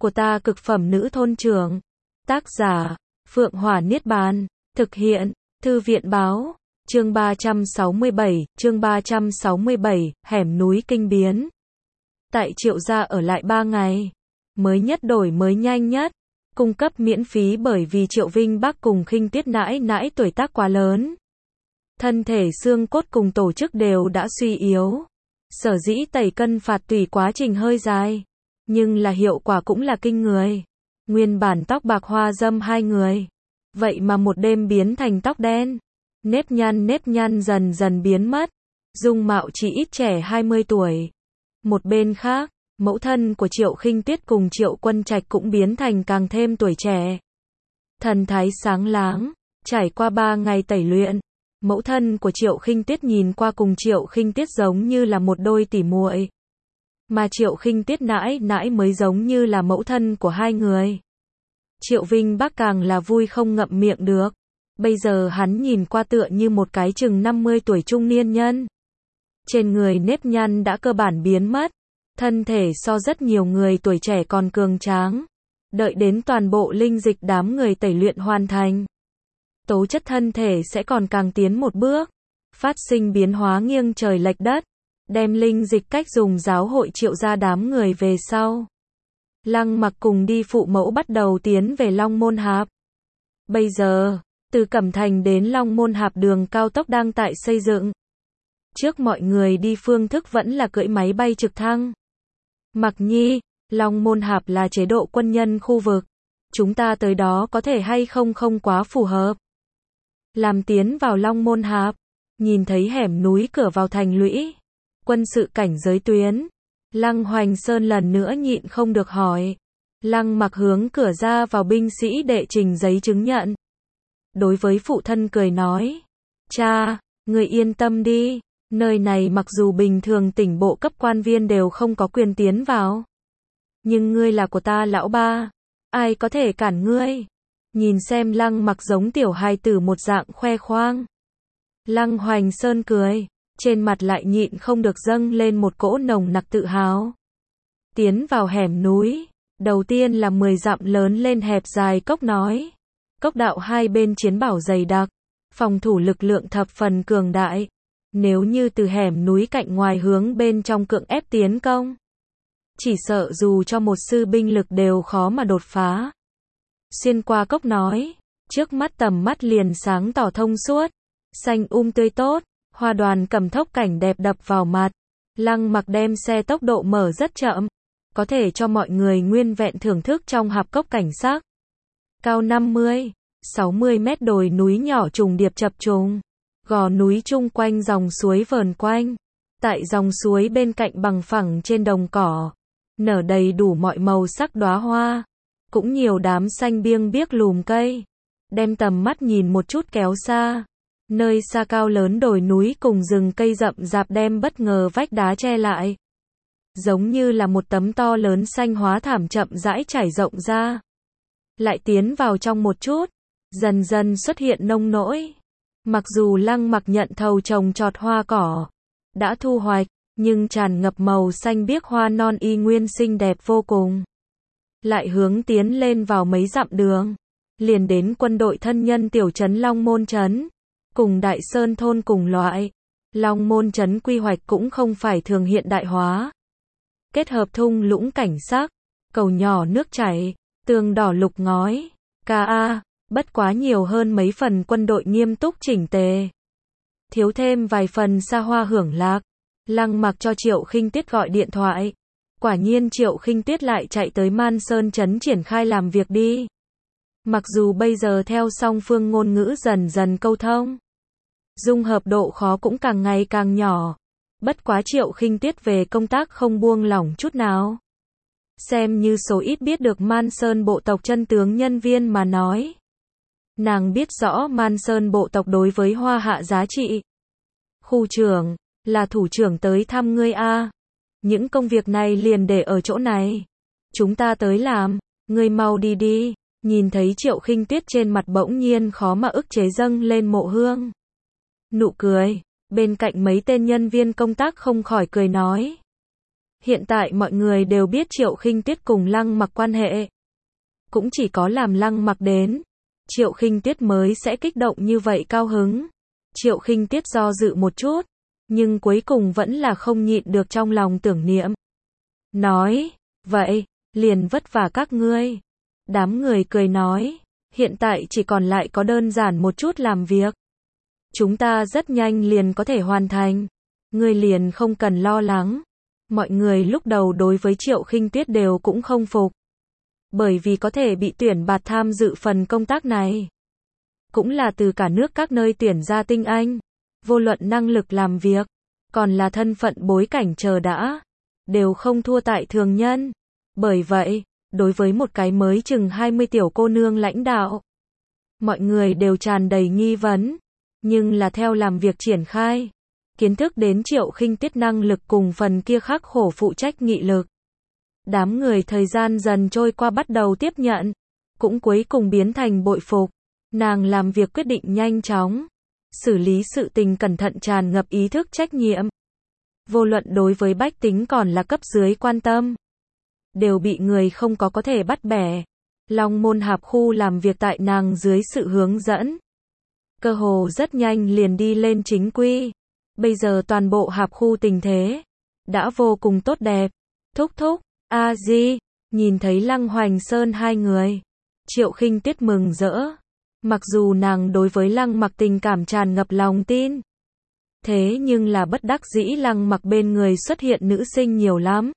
của ta cực phẩm nữ thôn trưởng. Tác giả, Phượng Hỏa Niết Bàn. Thực hiện, Thư viện Báo. Chương 367, hẻm núi kinh biến. Tại Triệu gia ở lại 3 ngày. Mới nhất đổi mới nhanh nhất. Cung cấp miễn phí bởi vì Triệu Vinh Bắc cùng Khinh Tiết nãi nãi tuổi tác quá lớn. Thân thể xương cốt cùng tổ chức đều đã suy yếu. Sở dĩ tẩy cân phạt tùy quá trình hơi dài. Nhưng là hiệu quả cũng là kinh người. Nguyên bản tóc bạc hoa râm 2 người. Vậy mà một đêm biến thành tóc đen. Nếp nhăn dần dần biến mất. Dung mạo chỉ ít trẻ 20 tuổi. Một bên khác, mẫu thân của Triệu Khinh Tiết cùng Triệu Quân Trạch cũng biến thành càng thêm tuổi trẻ. Thần thái sáng láng, trải qua 3 ngày tẩy luyện. Mẫu thân của Triệu Khinh Tiết nhìn qua cùng Triệu Khinh Tiết giống như là một đôi tỉ muội. Mà Triệu Khinh Tiết nãi nãi mới giống như là mẫu thân của hai người. Triệu Vinh Bắc càng là vui không ngậm miệng được. Bây giờ hắn nhìn qua tựa như một cái chừng 50 tuổi trung niên nhân. Trên người nếp nhăn đã cơ bản biến mất. Thân thể so rất nhiều người tuổi trẻ còn cường tráng. Đợi đến toàn bộ linh dịch đám người tẩy luyện hoàn thành. Tố chất thân thể sẽ còn càng tiến một bước. Phát sinh biến hóa nghiêng trời lệch đất. Đem linh dịch cách dùng giáo hội Triệu gia đám người về sau. Lăng Mặc cùng đi phụ mẫu bắt đầu tiến về Long Môn Hạp. Bây giờ, từ Cẩm Thành đến Long Môn Hạp đường cao tốc đang tại xây dựng. Trước mọi người đi phương thức vẫn là cưỡi máy bay trực thăng. Mặc Nhi, Long Môn Hạp là chế độ quân nhân khu vực. Chúng ta tới đó có thể hay không quá phù hợp. Làm tiến vào Long Môn Hạp, nhìn thấy hẻm núi cửa vào thành lũy. Quân sự cảnh giới tuyến. Lăng Hoành Sơn lần nữa nhịn không được hỏi. Lăng Mặc hướng cửa ra vào binh sĩ đệ trình giấy chứng nhận. Đối với phụ thân cười nói. Cha, người yên tâm đi. Nơi này mặc dù bình thường tỉnh bộ cấp quan viên đều không có quyền tiến vào. Nhưng ngươi là của ta lão ba. Ai có thể cản ngươi? Nhìn xem Lăng Mặc giống tiểu hài tử một dạng khoe khoang. Lăng Hoành Sơn cười. Trên mặt lại nhịn không được dâng lên một cỗ nồng nặc tự hào. Tiến vào hẻm núi. Đầu tiên là 10 dặm lớn lên hẹp dài cốc nói. Cốc đạo hai bên chiến bảo dày đặc. Phòng thủ lực lượng thập phần cường đại. Nếu như từ hẻm núi cạnh ngoài hướng bên trong cưỡng ép tiến công. Chỉ sợ dù cho một sư binh lực đều khó mà đột phá. Xuyên qua cốc nói. Trước mắt tầm mắt liền sáng tỏ thông suốt. Xanh tươi tốt. Hoa đoàn cầm thốc cảnh đẹp đập vào mặt. Lăng Mặc đem xe tốc độ mở rất chậm. Có thể cho mọi người nguyên vẹn thưởng thức trong hạp cốc cảnh sắc. Cao 50, 60 mét đồi núi nhỏ trùng điệp chập trùng. Gò núi chung quanh dòng suối vờn quanh. Tại dòng suối bên cạnh bằng phẳng trên đồng cỏ. Nở đầy đủ mọi màu sắc đóa hoa. Cũng nhiều đám xanh biêng biếc lùm cây. Đem tầm mắt nhìn một chút kéo xa. Nơi xa cao lớn đồi núi cùng rừng cây rậm rạp đem bất ngờ vách đá che lại. Giống như là một tấm to lớn xanh hóa thảm chậm rãi trải rộng ra. Lại tiến vào trong một chút. Dần dần xuất hiện nông nỗi. Mặc dù Lăng Mặc nhận thầu trồng trọt hoa cỏ. Đã thu hoạch. Nhưng tràn ngập màu xanh biếc hoa non y nguyên xinh đẹp vô cùng. Lại hướng tiến lên vào mấy dặm đường. Liền đến quân đội thân nhân tiểu trấn Long Môn Trấn. Cùng Đại Sơn thôn cùng loại. Long Môn Trấn quy hoạch cũng không phải thường hiện đại hóa. Kết hợp thung lũng cảnh sắc. Cầu nhỏ nước chảy. Tường đỏ lục ngói. Bất quá nhiều hơn mấy phần quân đội nghiêm túc chỉnh tề. Thiếu thêm vài phần xa hoa hưởng lạc. Lăng Mặc cho Triệu Khinh Tiết gọi điện thoại. Quả nhiên Triệu Khinh Tiết lại chạy tới Man Sơn Trấn triển khai làm việc đi. Mặc dù bây giờ theo song phương ngôn ngữ dần dần câu thông. Dung hợp độ khó cũng càng ngày càng nhỏ. Bất quá Triệu Khinh Tiết về công tác không buông lỏng chút nào. Xem như số ít biết được Man Sơn bộ tộc chân tướng nhân viên mà nói. Nàng biết rõ Man Sơn bộ tộc đối với Hoa Hạ giá trị. Khu trưởng, là thủ trưởng tới thăm ngươi a. Những công việc này liền để ở chỗ này. Chúng ta tới làm, ngươi mau đi đi. Nhìn thấy Triệu Khinh Tiết trên mặt bỗng nhiên khó mà ức chế dâng lên mộ hương. Nụ cười, bên cạnh mấy tên nhân viên công tác không khỏi cười nói. Hiện tại mọi người đều biết Triệu Khinh Tuyết cùng Lăng Mặc quan hệ. Cũng chỉ có làm Lăng Mặc đến, Triệu Khinh Tuyết mới sẽ kích động như vậy cao hứng. Triệu Khinh Tuyết do dự một chút, nhưng cuối cùng vẫn là không nhịn được trong lòng tưởng niệm. Nói, vậy, liền vất vả các ngươi. Đám người cười nói, hiện tại chỉ còn lại có đơn giản một chút làm việc. Chúng ta rất nhanh liền có thể hoàn thành. Ngươi liền không cần lo lắng. Mọi người lúc đầu đối với Triệu Khinh Tuyết đều cũng không phục. Bởi vì có thể bị tuyển bạt tham dự phần công tác này. Cũng là từ cả nước các nơi tuyển ra tinh anh. Vô luận năng lực làm việc, còn là thân phận bối cảnh chờ đã. Đều không thua tại thường nhân. Bởi vậy, đối với một cái mới chừng 20 tiểu cô nương lãnh đạo, mọi người đều tràn đầy nghi vấn. Nhưng là theo làm việc triển khai, kiến thức đến Triệu Khinh Tuyết năng lực cùng phần kia khắc khổ phụ trách nghị lực. Đám người thời gian dần trôi qua bắt đầu tiếp nhận, cũng cuối cùng biến thành bội phục. Nàng làm việc quyết định nhanh chóng, xử lý sự tình cẩn thận tràn ngập ý thức trách nhiệm. Vô luận đối với bách tính còn là cấp dưới quan tâm, đều bị người không có thể bắt bẻ. Long Môn Hạp khu làm việc tại nàng dưới sự hướng dẫn, cơ hồ rất nhanh liền đi lên chính quy. Bây giờ toàn bộ hạp khu tình thế đã vô cùng tốt đẹp. Thúc thúc, A Di, nhìn thấy Lăng Hoành Sơn hai người, Triệu Khinh Tuyết mừng rỡ. Mặc dù nàng đối với Lăng Mặc tình cảm tràn ngập lòng tin, thế nhưng là bất đắc dĩ Lăng Mặc bên người xuất hiện nữ sinh nhiều lắm.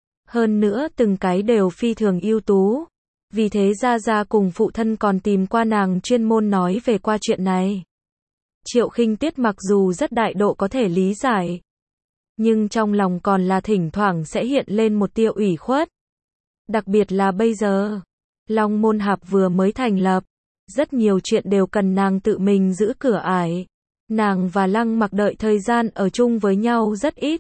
Hơn nữa từng cái đều phi thường ưu tú. Vì thế Gia Gia cùng phụ thân còn tìm qua nàng chuyên môn nói về qua chuyện này. Triệu Khinh Tuyết mặc dù rất đại độ có thể lý giải, nhưng trong lòng còn là thỉnh thoảng sẽ hiện lên một tia ủy khuất. Đặc biệt là bây giờ, Long Môn Hạp vừa mới thành lập, rất nhiều chuyện đều cần nàng tự mình giữ cửa ải. Nàng và Lăng Mặc đợi thời gian ở chung với nhau rất ít.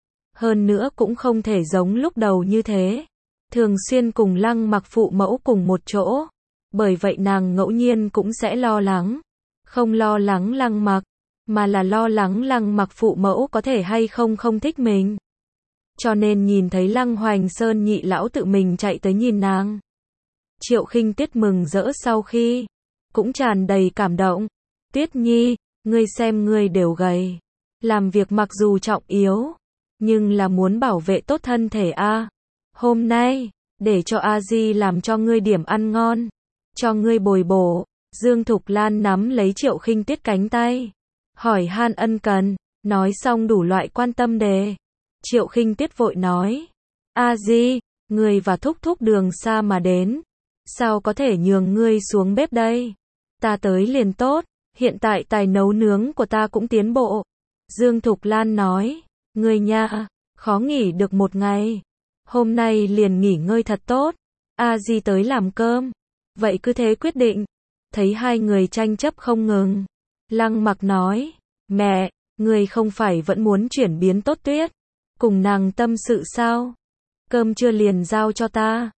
Hơn nữa cũng không thể giống lúc đầu như thế, thường xuyên cùng Lăng Mặc phụ mẫu cùng một chỗ. Bởi vậy nàng ngẫu nhiên cũng sẽ lo lắng. Không lo lắng Lăng Mặc, mà là lo lắng Lăng Mặc phụ mẫu có thể hay không không thích mình. Cho nên nhìn thấy Lăng Hoành Sơn nhị lão tự mình chạy tới nhìn nàng, Triệu Khinh Tuyết mừng rỡ sau khi, cũng tràn đầy cảm động. Tuyết Nhi, ngươi xem ngươi đều gầy. Làm việc mặc dù trọng yếu, nhưng là muốn bảo vệ tốt thân thể a. Hôm nay, để cho A Di làm cho ngươi điểm ăn ngon, cho ngươi bồi bổ. Dương Thục Lan nắm lấy Triệu Khinh Tuyết cánh tay, hỏi han ân cần, nói xong đủ loại quan tâm đề. Triệu Khinh Tuyết vội nói, A Di, ngươi và thúc thúc đường xa mà đến, sao có thể nhường ngươi xuống bếp đây? Ta tới liền tốt, hiện tại tài nấu nướng của ta cũng tiến bộ. Dương Thục Lan nói, ngươi nha, khó nghỉ được một ngày, hôm nay liền nghỉ ngơi thật tốt. A Di tới làm cơm, vậy cứ thế quyết định. Thấy hai người tranh chấp không ngừng, Lăng Mặc nói, mẹ, người không phải vẫn muốn chuyển biến tốt Tuyết, cùng nàng tâm sự sao? Cơm trưa liền giao cho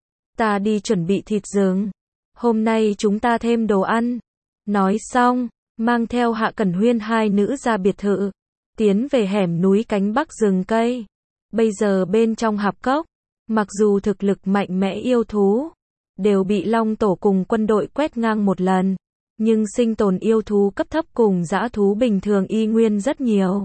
ta đi chuẩn bị thịt rừng, hôm nay chúng ta thêm đồ ăn. Nói xong, mang theo Hạ Cẩn Huyên hai nữ ra biệt thự, tiến về hẻm núi cánh bắc rừng cây. Bây giờ bên trong hạp cốc, mặc dù thực lực mạnh mẽ yêu thú đều bị Long Tổ cùng quân đội quét ngang một lần, nhưng sinh tồn yêu thú cấp thấp cùng dã thú bình thường y nguyên rất nhiều.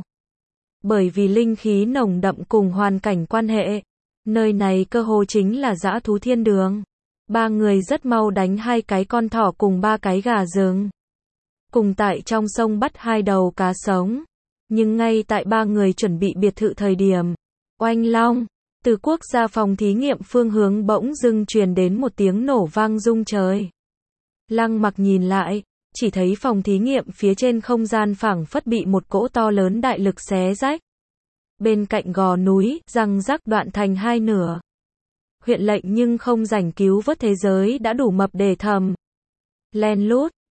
Bởi vì linh khí nồng đậm cùng hoàn cảnh quan hệ, nơi này cơ hồ chính là dã thú thiên đường. Ba người rất mau đánh hai cái con thỏ cùng ba cái gà rừng. Cùng tại trong sông bắt hai đầu cá sống. Nhưng ngay tại ba người chuẩn bị biệt thự thời điểm, oanh long, từ quốc gia phòng thí nghiệm phương hướng bỗng dưng truyền đến một tiếng nổ vang rung trời. Lăng Mặc nhìn lại, chỉ thấy phòng thí nghiệm phía trên không gian phảng phất bị một cỗ to lớn đại lực xé rách. Bên cạnh gò núi, răng rắc đoạn thành hai nửa. Huyện lệnh nhưng không rảnh cứu vớt thế giới đã đủ mập để thầm. Len lút,